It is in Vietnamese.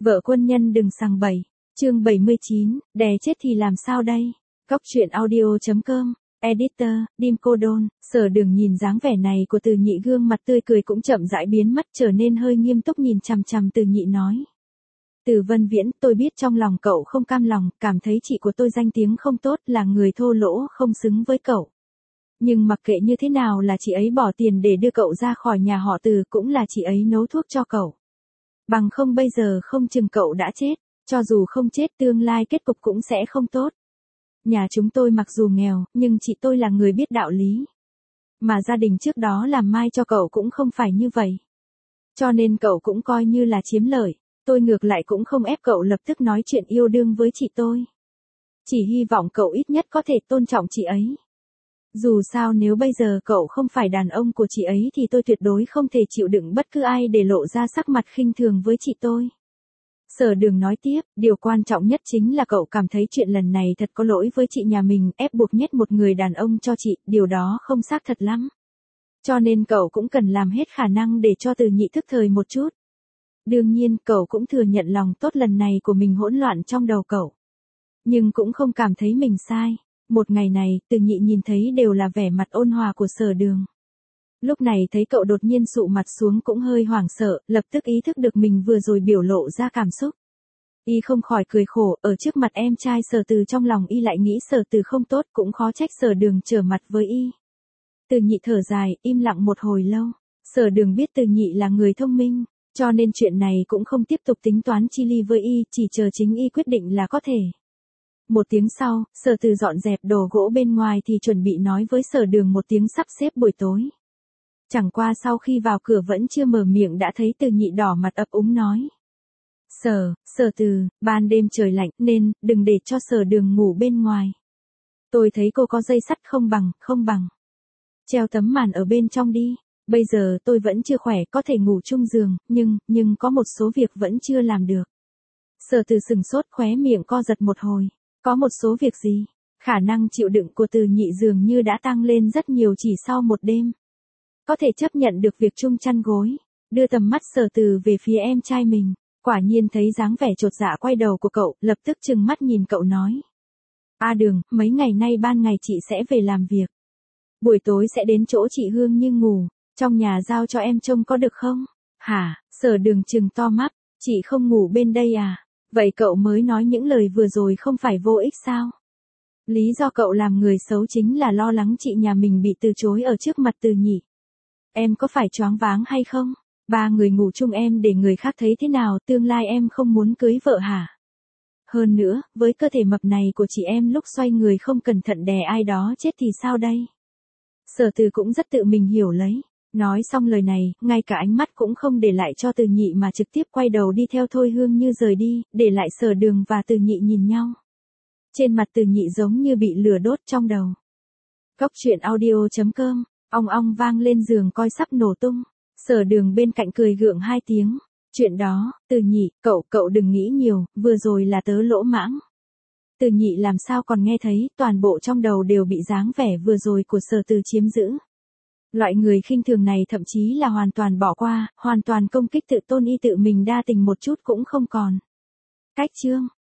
Vợ quân nhân đừng sằng bậy. Chương 79, đè chết thì làm sao đây? Cóc truyện audio.com. Editor, Dim Cô Đôn. Sở Đường nhìn dáng vẻ này của Từ Nhị, gương mặt tươi cười cũng chậm rãi biến mất, trở nên hơi nghiêm túc nhìn chằm chằm Từ Nhị nói. Từ Vân Viễn, tôi biết trong lòng cậu không cam lòng, cảm thấy chị của tôi danh tiếng không tốt, là người thô lỗ, không xứng với cậu. Nhưng mặc kệ như thế nào là chị ấy bỏ tiền để đưa cậu ra khỏi nhà họ Từ, cũng là chị ấy nấu thuốc cho cậu. Bằng không bây giờ không chừng cậu đã chết, cho dù không chết tương lai kết cục cũng sẽ không tốt. Nhà chúng tôi mặc dù nghèo, nhưng chị tôi là người biết đạo lý. Mà gia đình trước đó làm mai cho cậu cũng không phải như vậy. Cho nên cậu cũng coi như là chiếm lợi, tôi ngược lại cũng không ép cậu lập tức nói chuyện yêu đương với chị tôi. Chỉ hy vọng cậu ít nhất có thể tôn trọng chị ấy. Dù sao nếu bây giờ cậu không phải đàn ông của chị ấy thì tôi tuyệt đối không thể chịu đựng bất cứ ai để lộ ra sắc mặt khinh thường với chị tôi. Sở Đường nói tiếp, điều quan trọng nhất chính là cậu cảm thấy chuyện lần này thật có lỗi với chị nhà mình, ép buộc nhét một người đàn ông cho chị, điều đó không xác thật lắm. Cho nên cậu cũng cần làm hết khả năng để cho Từ Nhị thức thời một chút. Đương nhiên, cậu cũng thừa nhận lòng tốt lần này của mình hỗn loạn trong đầu cậu. Nhưng cũng không cảm thấy mình sai. Một ngày này, Từ Nhị nhìn thấy đều là vẻ mặt ôn hòa của Sở Đường. Lúc này thấy cậu đột nhiên sụ mặt xuống cũng hơi hoảng sợ, lập tức ý thức được mình vừa rồi biểu lộ ra cảm xúc. Y không khỏi cười khổ, ở trước mặt em trai Sở Từ trong lòng Y lại nghĩ Sở Từ không tốt, cũng khó trách Sở Đường trở mặt với Y. Từ Nhị thở dài, im lặng một hồi lâu. Sở Đường biết Từ Nhị là người thông minh, cho nên chuyện này cũng không tiếp tục tính toán chi ly với Y, chỉ chờ chính Y quyết định là có thể. Một tiếng sau, Sở Từ dọn dẹp đồ gỗ bên ngoài thì chuẩn bị nói với Sở Đường một tiếng sắp xếp buổi tối. Chẳng qua sau khi vào cửa vẫn chưa mở miệng đã thấy Từ Nhị đỏ mặt ấp úng nói. Sở Từ, ban đêm trời lạnh nên, đừng để cho Sở Đường ngủ bên ngoài. Tôi thấy cô có dây sắt không bằng. Treo tấm màn ở bên trong đi, bây giờ tôi vẫn chưa khỏe có thể ngủ chung giường, nhưng có một số việc vẫn chưa làm được. Sở Từ sừng sốt khóe miệng co giật một hồi, có một số việc gì? Khả năng chịu đựng của Từ Nhị dường như đã tăng lên rất nhiều chỉ sau một đêm. Có thể chấp nhận được việc chung chăn gối, đưa tầm mắt Sở Từ về phía em trai mình, quả nhiên thấy dáng vẻ chột dạ quay đầu của cậu, lập tức trừng mắt nhìn cậu nói. Đường, mấy ngày nay ban ngày chị sẽ về làm việc. Buổi tối sẽ đến chỗ chị Hương Như ngủ, trong nhà giao cho em trông có được không? Hả? Sở Đường trừng to mắt, chị không ngủ bên đây à? Vậy cậu mới nói những lời vừa rồi không phải vô ích sao? Lý do cậu làm người xấu chính là lo lắng chị nhà mình bị từ chối ở trước mặt Từ Nhị. Em có phải choáng váng hay không? 3 người ngủ chung em để người khác thấy thế nào, tương lai em không muốn cưới vợ hả? Hơn nữa, với cơ thể mập này của chị em lúc xoay người không cẩn thận đè ai đó chết thì sao đây? Sở Từ cũng rất tự mình hiểu lấy. Nói xong lời này, ngay cả ánh mắt cũng không để lại cho Từ Nhị mà trực tiếp quay đầu đi theo Thôi Hương Như rời đi, để lại Sở Đường và Từ Nhị nhìn nhau. Trên mặt Từ Nhị giống như bị lửa đốt trong đầu. Cóc truyện audio.com. Ong ong vang lên giường coi sắp nổ tung. Sở Đường bên cạnh cười gượng 2 tiếng. Chuyện đó, Từ Nhị, cậu đừng nghĩ nhiều, vừa rồi là tớ lỗ mãng. Từ Nhị làm sao còn nghe thấy, toàn bộ trong đầu đều bị dáng vẻ vừa rồi của Sở Từ chiếm giữ. Loại người khinh thường này thậm chí là hoàn toàn bỏ qua, hoàn toàn công kích tự tôn Y, tự mình đa tình một chút cũng không còn. Cách chương